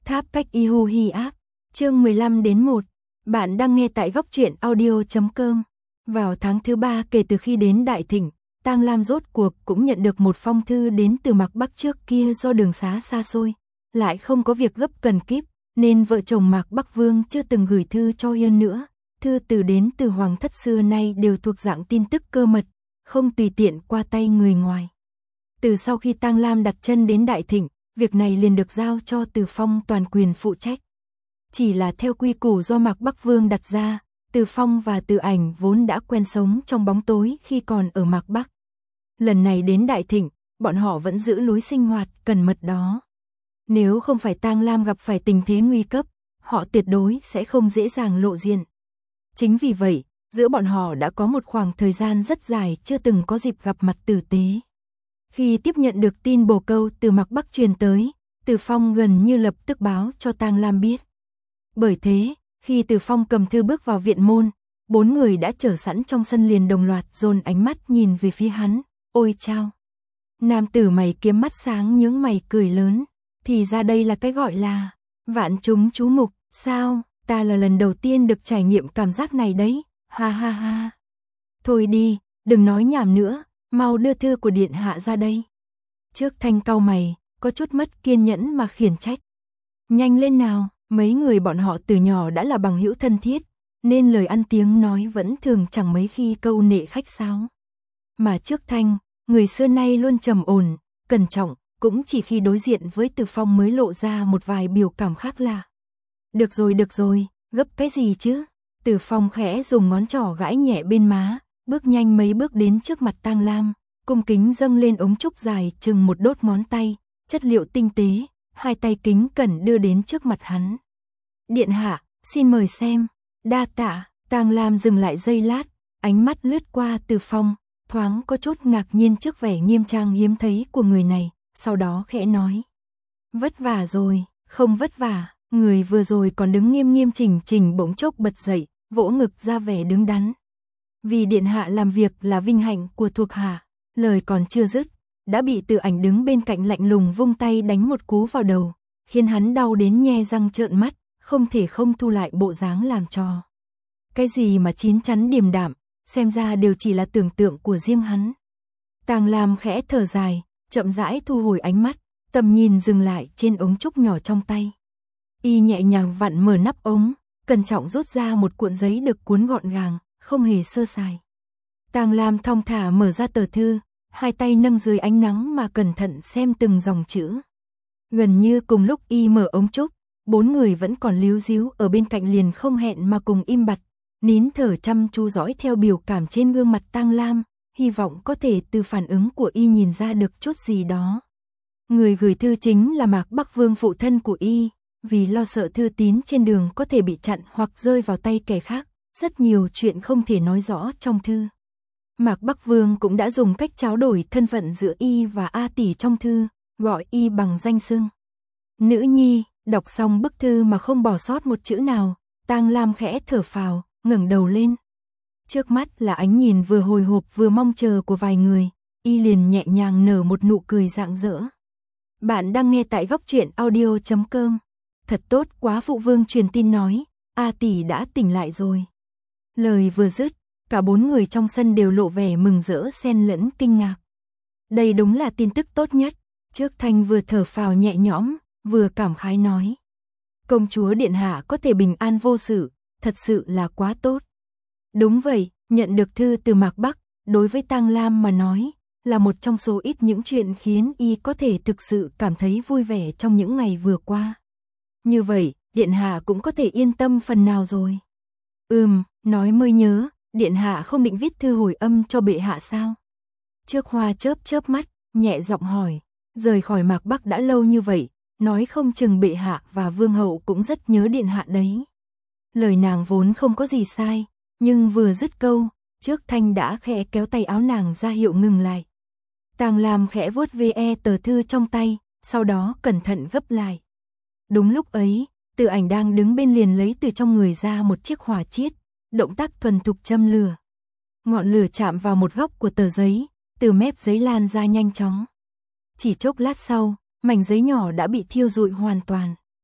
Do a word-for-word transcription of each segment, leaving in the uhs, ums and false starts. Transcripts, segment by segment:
Tháp cách y hu hi áp, chương mười lăm đến một. Bạn đang nghe tại góc truyện audio chấm com. Vào tháng thứ ba kể từ khi đến Đại Thịnh, Tang Lam rốt cuộc cũng nhận được một phong thư đến từ Mạc Bắc trước kia do đường xá xa xôi, lại không có việc gấp cần kíp, nên vợ chồng Mạc Bắc Vương chưa từng gửi thư cho Yên nữa. Thư từ đến từ Hoàng thất xưa nay đều thuộc dạng tin tức cơ mật, không tùy tiện qua tay người ngoài. Từ sau khi Tang Lam đặt chân đến Đại Thịnh, việc này liền được giao cho Từ Phong toàn quyền phụ trách. Chỉ là theo quy củ do Mạc Bắc Vương đặt ra, Từ Phong và Từ Ảnh vốn đã quen sống trong bóng tối khi còn ở Mạc Bắc. Lần này đến Đại Thịnh, bọn họ vẫn giữ lối sinh hoạt cẩn mật đó. Nếu không phải Tang Lam gặp phải tình thế nguy cấp, họ tuyệt đối sẽ không dễ dàng lộ diện. Chính vì vậy, giữa bọn họ đã có một khoảng thời gian rất dài chưa từng có dịp gặp mặt tử tế. Khi tiếp nhận được tin bồ câu từ Mạc Bắc truyền tới, Từ Phong gần như lập tức báo cho Tang Lam biết. Bởi thế, khi Từ Phong cầm thư bước vào viện môn, bốn người đã chờ sẵn trong sân liền đồng loạt dồn ánh mắt nhìn về phía hắn. Ôi chao! Nam tử mày kiếm mắt sáng nhướng mày cười lớn. Thì ra đây là cái gọi là vạn chúng chú mục, sao? Ta là lần đầu tiên được trải nghiệm cảm giác này đấy, ha ha ha. Thôi đi, đừng nói nhảm nữa, mau đưa thư của điện hạ ra đây. Trước Thanh cau mày, có chút mất kiên nhẫn mà khiển trách. Nhanh lên nào, mấy người bọn họ từ nhỏ đã là bằng hữu thân thiết, nên lời ăn tiếng nói vẫn thường chẳng mấy khi câu nệ khách sáo. Mà trước Thanh, người xưa nay luôn trầm ổn, cẩn trọng, cũng chỉ khi đối diện với Từ Phong mới lộ ra một vài biểu cảm khác lạ. Được rồi được rồi, gấp cái gì chứ? Từ Phong khẽ dùng ngón trỏ gãi nhẹ bên má, bước nhanh mấy bước đến trước mặt Tang Lam, cung kính dâng lên ống trúc dài chừng một đốt ngón tay, chất liệu tinh tế, hai tay kính cẩn đưa đến trước mặt hắn. Điện hạ, xin mời xem. Đa tạ. Tang Lam dừng lại giây lát, ánh mắt lướt qua Từ Phong, thoáng có chút ngạc nhiên trước vẻ nghiêm trang hiếm thấy của người này, sau đó khẽ nói. Vất vả rồi, không vất vả. Người vừa rồi còn đứng nghiêm nghiêm chỉnh chỉnh bỗng chốc bật dậy, vỗ ngực ra vẻ đứng đắn. Vì điện hạ làm việc là vinh hạnh của thuộc hạ. Lời còn chưa dứt, đã bị Từ Ảnh đứng bên cạnh lạnh lùng vung tay đánh một cú vào đầu, khiến hắn đau đến nhe răng trợn mắt, không thể không thu lại bộ dáng làm trò. Cái gì mà chín chắn điềm đạm, xem ra đều chỉ là tưởng tượng của riêng hắn. Tang Lam khẽ thở dài, chậm rãi thu hồi ánh mắt, tầm nhìn dừng lại trên ống trúc nhỏ trong tay. Y nhẹ nhàng vặn mở nắp ống, cẩn trọng rút ra một cuộn giấy được cuốn gọn gàng, không hề sơ sài. Tang Lam thong thả mở ra tờ thư, hai tay nâng dưới ánh nắng mà cẩn thận xem từng dòng chữ. Gần như cùng lúc Y mở ống trúc, bốn người vẫn còn líu díu ở bên cạnh liền không hẹn mà cùng im bặt, nín thở chăm chú dõi theo biểu cảm trên gương mặt Tang Lam, hy vọng có thể từ phản ứng của Y nhìn ra được chút gì đó. Người gửi thư chính là Mạc Bắc Vương phụ thân của Y. Vì lo sợ thư tín trên đường có thể bị chặn hoặc rơi vào tay kẻ khác, rất nhiều chuyện không thể nói rõ trong thư. Mạc Bắc Vương cũng đã dùng cách tráo đổi thân phận giữa Y và A tỷ trong thư, gọi Y bằng danh xưng. Nữ nhi, đọc xong bức thư mà không bỏ sót một chữ nào, Tang Lam khẽ thở phào, ngẩng đầu lên. Trước mắt là ánh nhìn vừa hồi hộp vừa mong chờ của vài người, Y liền nhẹ nhàng nở một nụ cười rạng rỡ. Bạn đang nghe tại góc truyện audio chấm com. Thật tốt quá, phụ vương truyền tin nói, A tỷ đã tỉnh lại rồi. Lời vừa dứt, cả bốn người trong sân đều lộ vẻ mừng rỡ xen lẫn kinh ngạc. Đây đúng là tin tức tốt nhất. Trước Thanh vừa thở phào nhẹ nhõm, vừa cảm khái nói. Công chúa điện hạ có thể bình an vô sự, thật sự là quá tốt. Đúng vậy, nhận được thư từ Mạc Bắc, đối với Tang Lam mà nói, là một trong số ít những chuyện khiến Y có thể thực sự cảm thấy vui vẻ trong những ngày vừa qua. Như vậy, điện hạ cũng có thể yên tâm phần nào rồi. Ừm, nói mới nhớ, điện hạ không định viết thư hồi âm cho bệ hạ sao? Trước Hoa chớp chớp mắt, nhẹ giọng hỏi, rời khỏi Mạc Bắc đã lâu như vậy, nói không chừng bệ hạ và vương hậu cũng rất nhớ điện hạ đấy. Lời nàng vốn không có gì sai, nhưng vừa dứt câu, trước Thanh đã khẽ kéo tay áo nàng ra hiệu ngừng lại. Tang Lam khẽ vuốt ve tờ thư trong tay, sau đó cẩn thận gấp lại. Đúng lúc ấy, Từ Ảnh đang đứng bên liền lấy từ trong người ra một chiếc hỏa chiết, động tác thuần thục châm lửa. Ngọn lửa chạm vào một góc của tờ giấy, từ mép giấy lan ra nhanh chóng. Chỉ chốc lát sau, mảnh giấy nhỏ đã bị thiêu rụi hoàn toàn.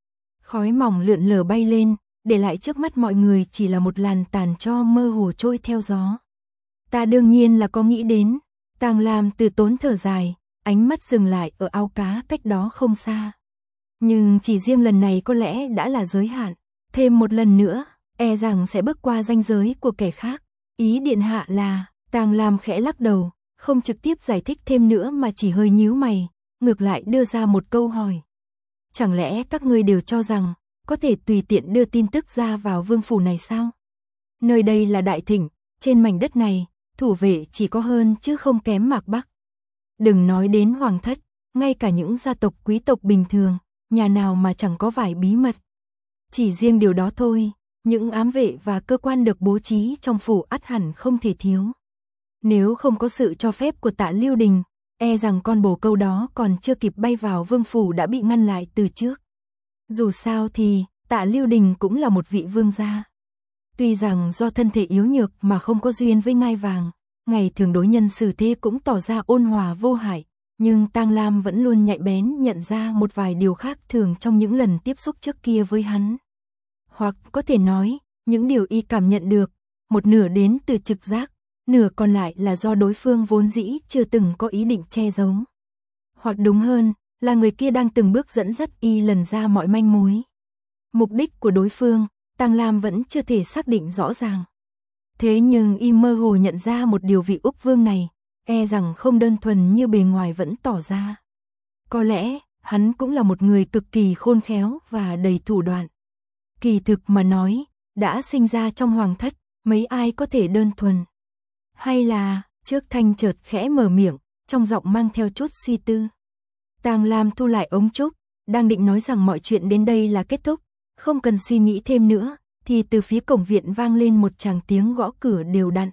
Khói mỏng lượn lờ bay lên, để lại trước mắt mọi người chỉ là một làn tàn tro mơ hồ trôi theo gió. Ta đương nhiên là có nghĩ đến. Tang Lam từ tốn thở dài, ánh mắt dừng lại ở ao cá cách đó không xa. Nhưng chỉ riêng lần này có lẽ đã là giới hạn. Thêm một lần nữa, e rằng sẽ bước qua ranh giới của kẻ khác. Ý điện hạ là, Tang Lam khẽ lắc đầu, không trực tiếp giải thích thêm nữa mà chỉ hơi nhíu mày, ngược lại đưa ra một câu hỏi. Chẳng lẽ các ngươi đều cho rằng, có thể tùy tiện đưa tin tức ra vào vương phủ này sao? Nơi đây là Đại Thịnh, trên mảnh đất này, thủ vệ chỉ có hơn chứ không kém Mạc Bắc. Đừng nói đến hoàng thất, ngay cả những gia tộc quý tộc bình thường, nhà nào mà chẳng có vài bí mật. Chỉ riêng điều đó thôi, những ám vệ và cơ quan được bố trí trong phủ ắt hẳn không thể thiếu. Nếu không có sự cho phép của Tạ Lưu Đình, e rằng con bồ câu đó còn chưa kịp bay vào vương phủ đã bị ngăn lại từ trước. Dù sao thì, Tạ Lưu Đình cũng là một vị vương gia. Tuy rằng do thân thể yếu nhược mà không có duyên với ngai vàng, ngày thường đối nhân xử thế cũng tỏ ra ôn hòa vô hại, nhưng Tang Lam vẫn luôn nhạy bén nhận ra một vài điều khác thường trong những lần tiếp xúc trước kia với hắn. Hoặc có thể nói, những điều y cảm nhận được, một nửa đến từ trực giác, nửa còn lại là do đối phương vốn dĩ chưa từng có ý định che giấu. Hoặc đúng hơn, là người kia đang từng bước dẫn dắt y lần ra mọi manh mối. Mục đích của đối phương, Tang Lam vẫn chưa thể xác định rõ ràng. Thế nhưng y mơ hồ nhận ra một điều vị Úc Vương này, e rằng không đơn thuần như bề ngoài vẫn tỏ ra. Có lẽ, hắn cũng là một người cực kỳ khôn khéo và đầy thủ đoạn. Kỳ thực mà nói, đã sinh ra trong hoàng thất, mấy ai có thể đơn thuần. Hay là, trước Thanh chợt khẽ mở miệng, trong giọng mang theo chút suy tư. Tang Lam thu lại ống trúc, đang định nói rằng mọi chuyện đến đây là kết thúc, không cần suy nghĩ thêm nữa, thì từ phía cổng viện vang lên một tràng tiếng gõ cửa đều đặn.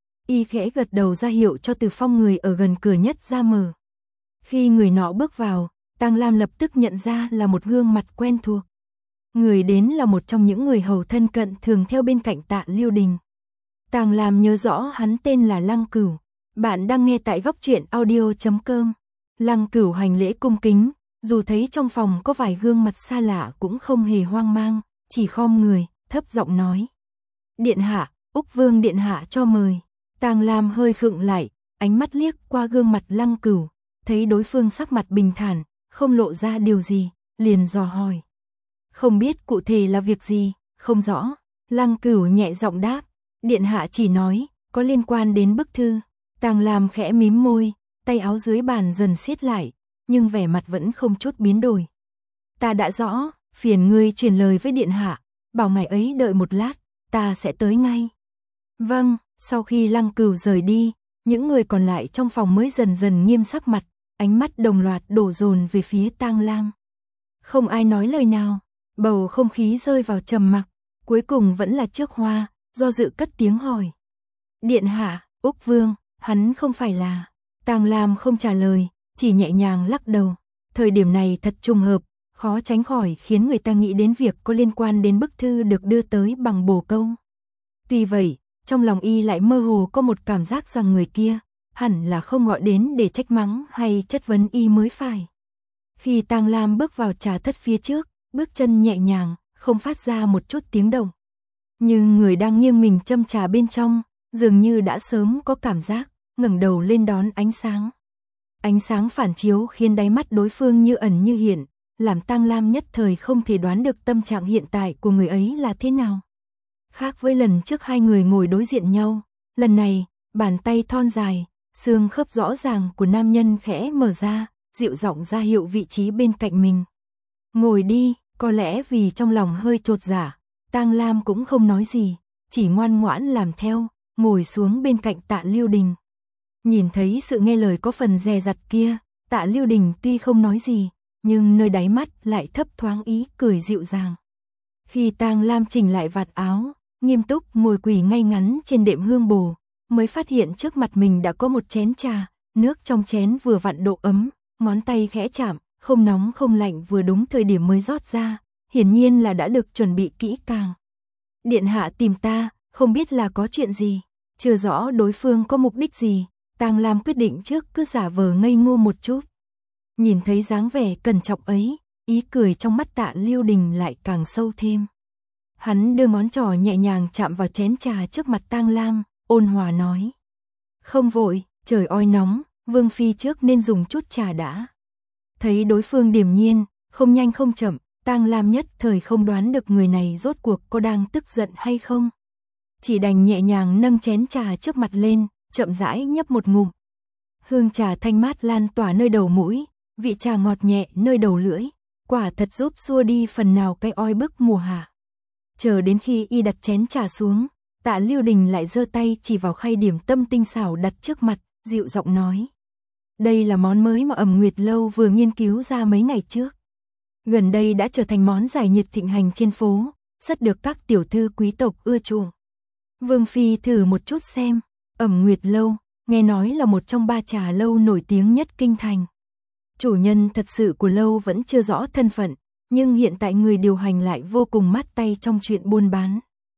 Y khẽ gật đầu ra hiệu cho Từ Phong người ở gần cửa nhất ra mở. Khi người nọ bước vào, Tang Lam lập tức nhận ra là một gương mặt quen thuộc. Người đến là một trong những người hầu thân cận thường theo bên cạnh Tạ Lưu Đình. Tang Lam nhớ rõ hắn tên là Lăng Cửu. Bạn đang nghe tại góc truyện audio chấm com. Lăng Cửu hành lễ cung kính, dù thấy trong phòng có vài gương mặt xa lạ cũng không hề hoang mang, chỉ khom người, thấp giọng nói. Điện hạ, Úc Vương điện hạ cho mời. Tang Lam hơi khựng lại, ánh mắt liếc qua gương mặt Lăng Cửu, thấy đối phương sắc mặt bình thản, không lộ ra điều gì, liền dò hỏi. Không biết cụ thể là việc gì, không rõ. Lăng Cửu nhẹ giọng đáp, điện hạ chỉ nói, có liên quan đến bức thư. Tang Lam khẽ mím môi, tay áo dưới bàn dần siết lại, nhưng vẻ mặt vẫn không chút biến đổi. Ta đã rõ, phiền ngươi truyền lời với điện hạ, bảo ngài ấy đợi một lát, ta sẽ tới ngay. Vâng, sau khi Lăng Cửu rời đi, những người còn lại trong phòng mới dần dần nghiêm sắc mặt, ánh mắt đồng loạt đổ dồn về phía Tang Lam. Không ai nói lời nào, bầu không khí rơi vào trầm mặc, cuối cùng vẫn là Trước Hoa, do dự cất tiếng hỏi. Điện hạ, Úc Vương, hắn không phải là... Tang Lam không trả lời, chỉ nhẹ nhàng lắc đầu. Thời điểm này thật trùng hợp, khó tránh khỏi khiến người ta nghĩ đến việc có liên quan đến bức thư được đưa tới bằng bồ câu. Tuy vậy, trong lòng y lại mơ hồ có một cảm giác rằng người kia hẳn là không gọi đến để trách mắng hay chất vấn y mới phải. Khi Tang Lam bước vào trà thất phía trước, bước chân nhẹ nhàng, không phát ra một chút tiếng động. Nhưng người đang nghiêng mình châm trà bên trong, dường như đã sớm có cảm giác, ngẩng đầu lên đón ánh sáng. Ánh sáng phản chiếu khiến đáy mắt đối phương như ẩn như hiện, làm Tang Lam nhất thời không thể đoán được tâm trạng hiện tại của người ấy là thế nào. Khác với lần trước hai người ngồi đối diện nhau, lần này, bàn tay thon dài, xương khớp rõ ràng của nam nhân khẽ mở ra, dịu giọng ra hiệu vị trí bên cạnh mình. Ngồi đi, có lẽ vì trong lòng hơi chột dạ, Tang Lam cũng không nói gì, chỉ ngoan ngoãn làm theo, ngồi xuống bên cạnh Tạ Lưu Đình. Nhìn thấy sự nghe lời có phần dè dặt kia, Tạ Lưu Đình tuy không nói gì, nhưng nơi đáy mắt lại thấp thoáng ý cười dịu dàng. Khi Tang Lam chỉnh lại vạt áo, nghiêm túc ngồi quỳ ngay ngắn trên đệm hương bồ, mới phát hiện trước mặt mình đã có một chén trà, nước trong chén vừa vặn độ ấm, ngón tay khẽ chạm, không nóng không lạnh vừa đúng thời điểm mới rót ra, hiển nhiên là đã được chuẩn bị kỹ càng. Điện hạ tìm ta, không biết là có chuyện gì, chưa rõ đối phương có mục đích gì, Tang Lam quyết định trước cứ giả vờ ngây ngô một chút. Nhìn thấy dáng vẻ cẩn trọng ấy, ý cười trong mắt Tạ Lưu Đình lại càng sâu thêm. Hắn đưa ngón trỏ nhẹ nhàng chạm vào chén trà trước mặt Tang Lam, ôn hòa nói. Không vội, trời oi nóng, Vương Phi trước nên dùng chút trà đã. Thấy đối phương điềm nhiên, không nhanh không chậm, Tang Lam nhất thời không đoán được người này rốt cuộc có đang tức giận hay không. Chỉ đành nhẹ nhàng nâng chén trà trước mặt lên, chậm rãi nhấp một ngụm. Hương trà thanh mát lan tỏa nơi đầu mũi, vị trà ngọt nhẹ nơi đầu lưỡi, quả thật giúp xua đi phần nào cái oi bức mùa hạ. Chờ đến khi y đặt chén trà xuống, Tạ Lưu Đình lại giơ tay chỉ vào khay điểm tâm tinh xảo đặt trước mặt, dịu giọng nói. Đây là món mới mà Ẩm Nguyệt Lâu vừa nghiên cứu ra mấy ngày trước. Gần đây đã trở thành món giải nhiệt thịnh hành trên phố, rất được các tiểu thư quý tộc ưa chuộng. Vương Phi thử một chút xem, Ẩm Nguyệt Lâu, nghe nói là một trong ba trà lâu nổi tiếng nhất kinh thành. Chủ nhân thật sự của lâu vẫn chưa rõ thân phận, nhưng hiện tại người điều hành lại vô cùng mát tay trong chuyện buôn bán.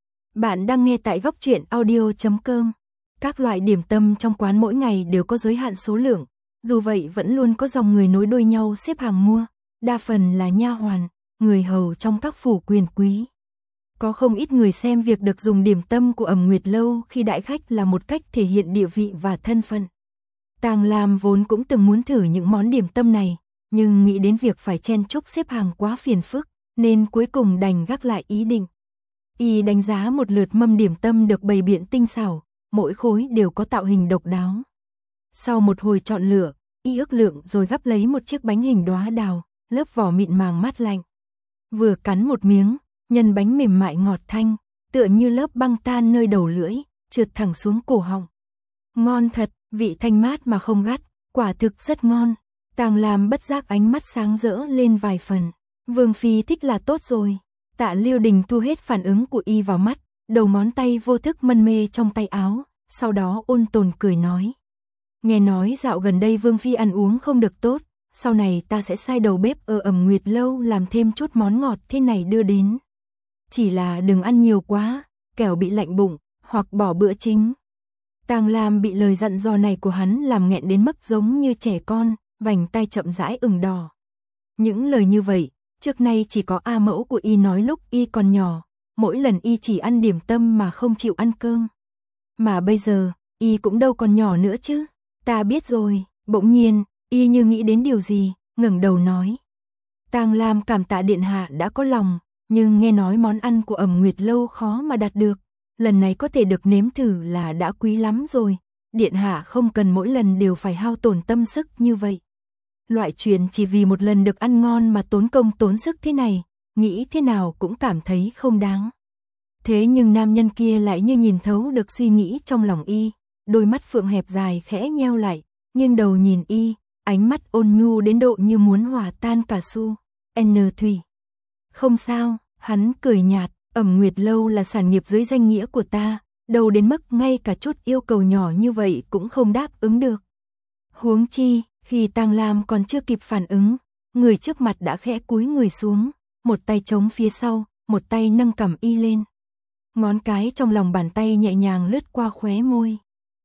Bạn đang nghe tại góc truyện audio chấm com. Các loại điểm tâm trong quán mỗi ngày đều có giới hạn số lượng, dù vậy vẫn luôn có dòng người nối đuôi nhau xếp hàng mua, đa phần là nha hoàn, người hầu trong các phủ quyền quý. Có không ít người xem việc được dùng điểm tâm của Ẩm Nguyệt Lâu khi đại khách là một cách thể hiện địa vị và thân phận. Tang Lam vốn cũng từng muốn thử những món điểm tâm này, nhưng nghĩ đến việc phải chen chúc xếp hàng quá phiền phức, nên cuối cùng đành gác lại ý định. Y đánh giá một lượt mâm điểm tâm được bày biện tinh xảo, mỗi khối đều có tạo hình độc đáo. Sau một hồi chọn lựa, y ước lượng rồi gắp lấy một chiếc bánh hình đóa đào, lớp vỏ mịn màng mát lạnh. Vừa cắn một miếng, nhân bánh mềm mại ngọt thanh, tựa như lớp băng tan nơi đầu lưỡi, trượt thẳng xuống cổ họng. Ngon thật, vị thanh mát mà không gắt, quả thực rất ngon. Tang Lam bất giác ánh mắt sáng rỡ lên vài phần. Vương Phi thích là tốt rồi. Tạ Lưu Đình thu hết phản ứng của y vào mắt, đầu ngón tay vô thức mân mê trong tay áo, sau đó ôn tồn cười nói. Nghe nói dạo gần đây Vương Phi ăn uống không được tốt, sau này ta sẽ sai đầu bếp ở Ẩm Nguyệt Lâu làm thêm chút món ngọt thế này đưa đến. Chỉ là đừng ăn nhiều quá, kẻo bị lạnh bụng, hoặc bỏ bữa chính. Tang Lam bị lời dặn dò này của hắn làm nghẹn đến mức giống như trẻ con, vành tay chậm rãi ửng đỏ. Những lời như vậy, trước nay chỉ có A mẫu của y nói lúc y còn nhỏ, mỗi lần y chỉ ăn điểm tâm mà không chịu ăn cơm. Mà bây giờ, y cũng đâu còn nhỏ nữa chứ. Ta biết rồi, bỗng nhiên, y như nghĩ đến điều gì, ngẩng đầu nói. Tang Lam cảm tạ điện hạ đã có lòng, nhưng nghe nói món ăn của Ẩm Nguyệt Lâu khó mà đạt được. Lần này có thể được nếm thử là đã quý lắm rồi. Điện hạ không cần mỗi lần đều phải hao tổn tâm sức như vậy. Loại chuyện chỉ vì một lần được ăn ngon mà tốn công tốn sức thế này, nghĩ thế nào cũng cảm thấy không đáng. Thế nhưng nam nhân kia lại như nhìn thấu được suy nghĩ trong lòng y, đôi mắt phượng hẹp dài khẽ nheo lại, nghiêng đầu nhìn y, ánh mắt ôn nhu đến độ như muốn hòa tan cả su. N Thủy. Không sao, hắn cười nhạt, Ẩm Nguyệt Lâu là sản nghiệp dưới danh nghĩa của ta, đâu đến mức ngay cả chút yêu cầu nhỏ như vậy cũng không đáp ứng được. Huống chi, khi Tang Lam còn chưa kịp phản ứng, người trước mặt đã khẽ cúi người xuống, một tay chống phía sau, một tay nâng cằm y lên. Ngón cái trong lòng bàn tay nhẹ nhàng lướt qua khóe môi.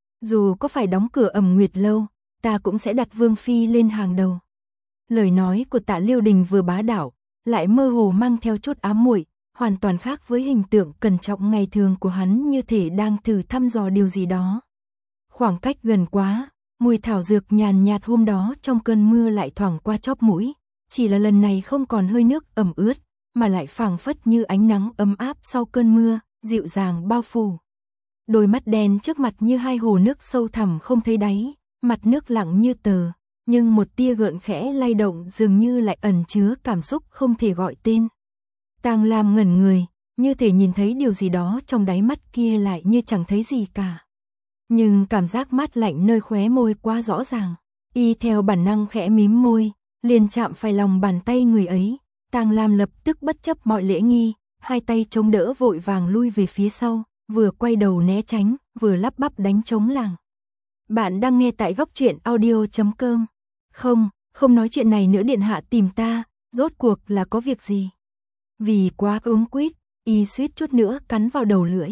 Dù có phải đóng cửa Ẩm Nguyệt Lâu, ta cũng sẽ đặt Vương Phi lên hàng đầu. Lời nói của Tạ Lưu Đình vừa bá đạo, lại mơ hồ mang theo chút ám muội, hoàn toàn khác với hình tượng cẩn trọng ngày thường của hắn, như thể đang thử thăm dò điều gì đó. Khoảng cách gần quá, mùi thảo dược nhàn nhạt hôm đó trong cơn mưa lại thoảng qua chóp mũi, chỉ là lần này không còn hơi nước ẩm ướt, mà lại phảng phất như ánh nắng ấm áp sau cơn mưa, dịu dàng bao phủ. Đôi mắt đen trước mặt như hai hồ nước sâu thẳm không thấy đáy, mặt nước lặng như tờ, nhưng một tia gợn khẽ lay động dường như lại ẩn chứa cảm xúc không thể gọi tên. Tang Lam ngẩn người, như thể nhìn thấy điều gì đó trong đáy mắt kia lại như chẳng thấy gì cả. Nhưng cảm giác mát lạnh nơi khóe môi quá rõ ràng, y theo bản năng khẽ mím môi, liền chạm phải lòng bàn tay người ấy. Tang Lam lập tức bất chấp mọi lễ nghi, hai tay chống đỡ vội vàng lui về phía sau, vừa quay đầu né tránh, vừa lắp bắp đánh trống lảng. Bạn đang nghe tại góc truyện audio chấm com. Không, không nói chuyện này nữa, điện hạ tìm ta, rốt cuộc là có việc gì? Vì quá ốm quýt, y suýt chút nữa cắn vào đầu lưỡi.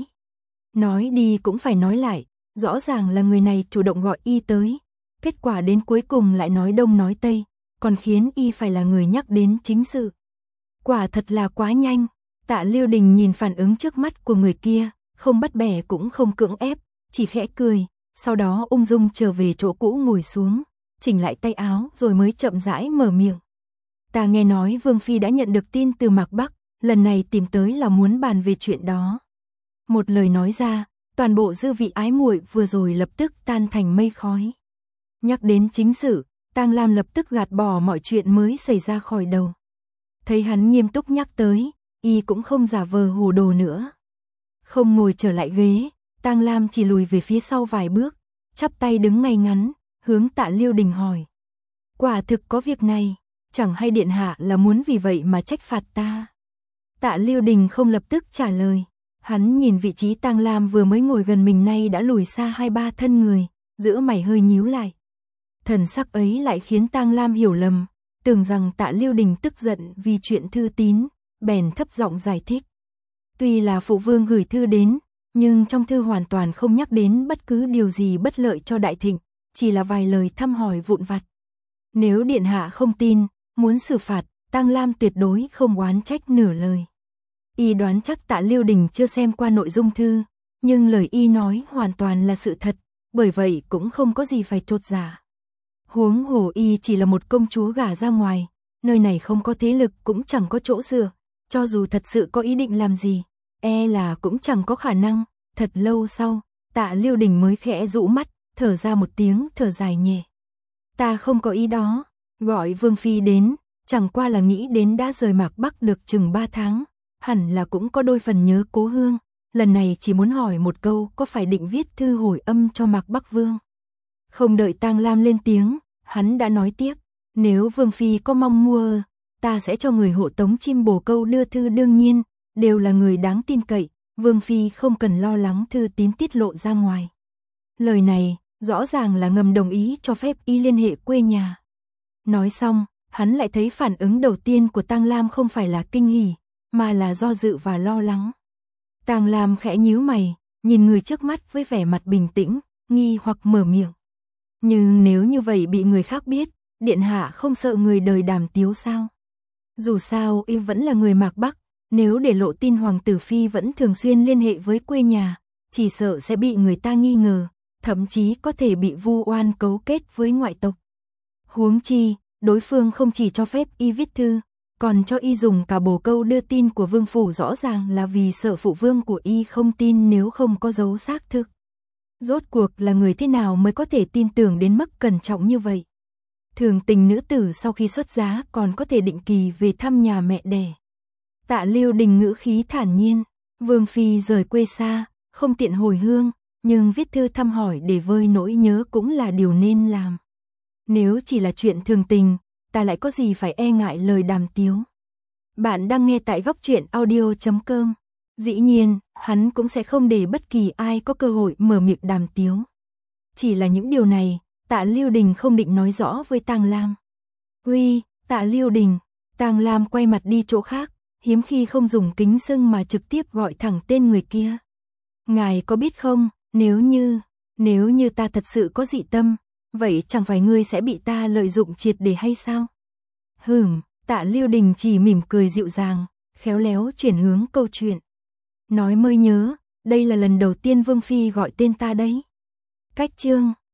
Nói đi cũng phải nói lại, rõ ràng là người này chủ động gọi y tới, kết quả đến cuối cùng lại nói đông nói tây, còn khiến y phải là người nhắc đến chính sự. Quả thật là quá nhanh. Tạ Liêu Đình nhìn phản ứng trước mắt của người kia, không bắt bẻ cũng không cưỡng ép, chỉ khẽ cười, sau đó ung dung trở về chỗ cũ ngồi xuống, chỉnh lại tay áo rồi mới chậm rãi mở miệng. Ta nghe nói Vương Phi đã nhận được tin từ Mạc Bắc, lần này tìm tới là muốn bàn về chuyện đó. Một lời nói ra, toàn bộ dư vị ái muội vừa rồi lập tức tan thành mây khói. Nhắc đến chính sự, Tang Lam lập tức gạt bỏ mọi chuyện mới xảy ra khỏi đầu. Thấy hắn nghiêm túc nhắc tới, y cũng không giả vờ hồ đồ nữa. Không ngồi trở lại ghế, Tang Lam chỉ lùi về phía sau vài bước, chắp tay đứng ngay ngắn, hướng Tạ Liêu Đình hỏi. Quả thực có việc này, chẳng hay điện hạ là muốn vì vậy mà trách phạt ta. Tạ Liêu Đình không lập tức trả lời, hắn nhìn vị trí Tang Lam vừa mới ngồi gần mình nay đã lùi xa hai ba thân người, giữa mày hơi nhíu lại. Thần sắc ấy lại khiến Tang Lam hiểu lầm, tưởng rằng Tạ Liêu Đình tức giận vì chuyện thư tín, bèn thấp giọng giải thích. Tuy là phụ vương gửi thư đến, nhưng trong thư hoàn toàn không nhắc đến bất cứ điều gì bất lợi cho đại thịnh, chỉ là vài lời thăm hỏi vụn vặt. Nếu điện hạ không tin, muốn xử phạt, Tang Lam tuyệt đối không oán trách nửa lời. Y đoán chắc Tạ Liêu Đình chưa xem qua nội dung thư, nhưng lời y nói hoàn toàn là sự thật, bởi vậy cũng không có gì phải chột dạ. Huống hồ y chỉ là một công chúa gả ra ngoài, nơi này không có thế lực cũng chẳng có chỗ dựa, cho dù thật sự có ý định làm gì, e là cũng chẳng có khả năng. Thật lâu sau, Tạ Liêu Đình mới khẽ rũ mắt, thở ra một tiếng thở dài nhẹ. Ta không có ý đó, gọi Vương Phi đến, chẳng qua là nghĩ đến đã rời Mạc Bắc được chừng ba tháng, hẳn là cũng có đôi phần nhớ cố hương, lần này chỉ muốn hỏi một câu có phải định viết thư hồi âm cho Mạc Bắc Vương. Không đợi Tang Lam lên tiếng, hắn đã nói tiếp, nếu Vương Phi có mong mua, ta sẽ cho người hộ tống chim bồ câu đưa thư, đương nhiên, đều là người đáng tin cậy, Vương Phi không cần lo lắng thư tín tiết lộ ra ngoài. Lời này, rõ ràng là ngầm đồng ý cho phép y liên hệ quê nhà. Nói xong, hắn lại thấy phản ứng đầu tiên của Tang Lam không phải là kinh hỉ, mà là do dự và lo lắng. Tang Lam khẽ nhíu mày, nhìn người trước mắt với vẻ mặt bình tĩnh, nghi hoặc mở miệng. Nhưng nếu như vậy bị người khác biết, điện hạ không sợ người đời đàm tiếu sao? Dù sao y vẫn là người Mạc Bắc, nếu để lộ tin hoàng tử phi vẫn thường xuyên liên hệ với quê nhà, chỉ sợ sẽ bị người ta nghi ngờ, thậm chí có thể bị vu oan cấu kết với ngoại tộc. Huống chi, đối phương không chỉ cho phép y viết thư, còn cho y dùng cả bồ câu đưa tin của vương phủ, rõ ràng là vì sợ phụ vương của y không tin nếu không có dấu xác thực. Rốt cuộc là người thế nào mới có thể tin tưởng đến mức cẩn trọng như vậy? Thường tình nữ tử sau khi xuất giá còn có thể định kỳ về thăm nhà mẹ đẻ. Tạ Liêu Đình ngữ khí thản nhiên, Vương Phi rời quê xa, không tiện hồi hương, nhưng viết thư thăm hỏi để vơi nỗi nhớ cũng là điều nên làm. Nếu chỉ là chuyện thường tình, ta lại có gì phải e ngại lời đàm tiếu. Bạn đang nghe tại góc truyện audio chấm com. Dĩ nhiên, hắn cũng sẽ không để bất kỳ ai có cơ hội mở miệng đàm tiếu. Chỉ là những điều này, Tạ Liêu Đình không định nói rõ với Tang Lam. Uy, Tạ Liêu Đình. Tang Lam quay mặt đi chỗ khác, hiếm khi không dùng kính xưng mà trực tiếp gọi thẳng tên người kia. Ngài có biết không, nếu như, nếu như ta thật sự có dị tâm, vậy chẳng phải ngươi sẽ bị ta lợi dụng triệt để hay sao? Hừm, Tạ Liêu Đình chỉ mỉm cười dịu dàng, khéo léo chuyển hướng câu chuyện. Nói mới nhớ, đây là lần đầu tiên Vương Phi gọi tên ta đấy. Cách chương